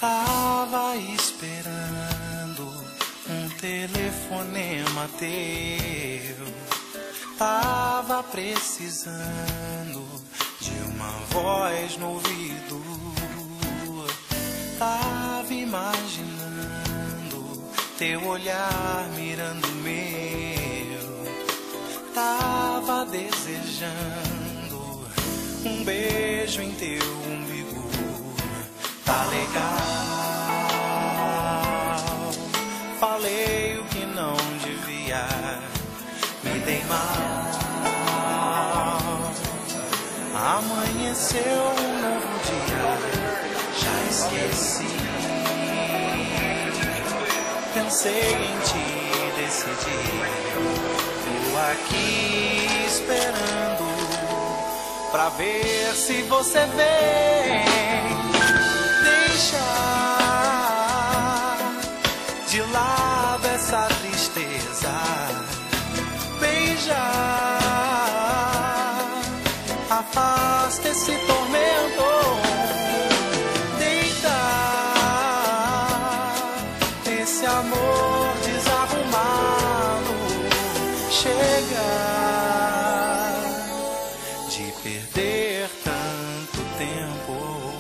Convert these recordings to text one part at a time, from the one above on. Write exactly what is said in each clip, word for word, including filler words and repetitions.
Tava esperando um telefonema teu. Tava precisando de uma voz no ouvido. Tava imaginando teu olhar mirando o meu. Tava desejando um beijo em teu umbigo. Tá legal, falei o que não devia, me dei mal. Amanheceu um novo dia, já esqueci. Pensei em ti, decidi. Tô aqui esperando pra ver se você vem. Deixar de lado essa tristeza, beijar, afasta esse tormento, deitar esse amor desarrumado, chega de perder tanto tempo.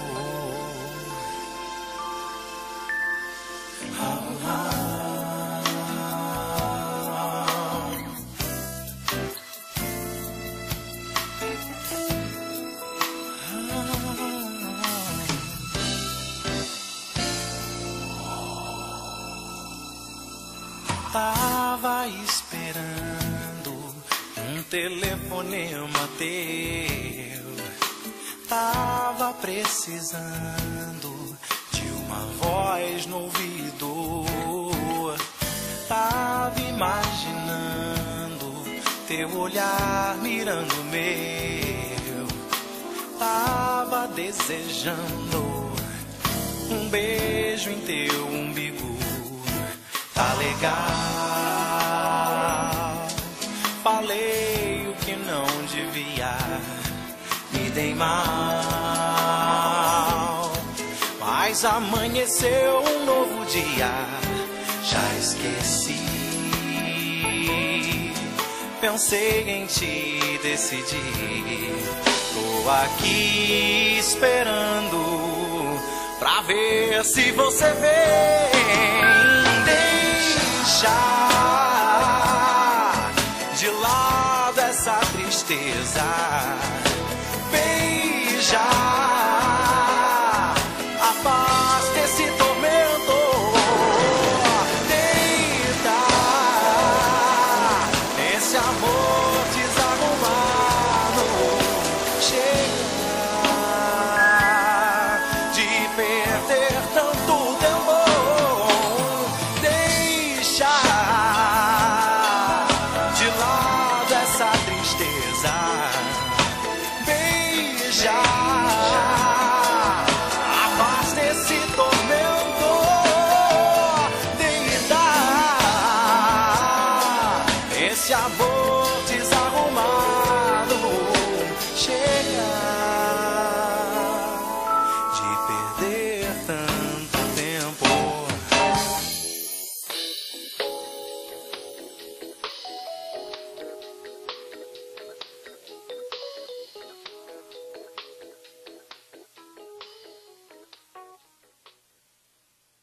Tava esperando um telefonema teu. Tava precisando de uma voz no ouvido. Tava imaginando teu olhar mirando o meu. Tava desejando um beijo em teu umbigo. Tá legal, falei o que não devia, me dei mal. Mas amanheceu um novo dia, já esqueci. Pensei em ti, decidi. Tô aqui esperando pra ver se você vem. Deixar de lado essa tristeza, beijar, afasta esse tormento, deitar esse amor desarrumado, chega de perder tanto tempo. De lado essa tristeza, beijar, afasta esse tormento, deitar esse amor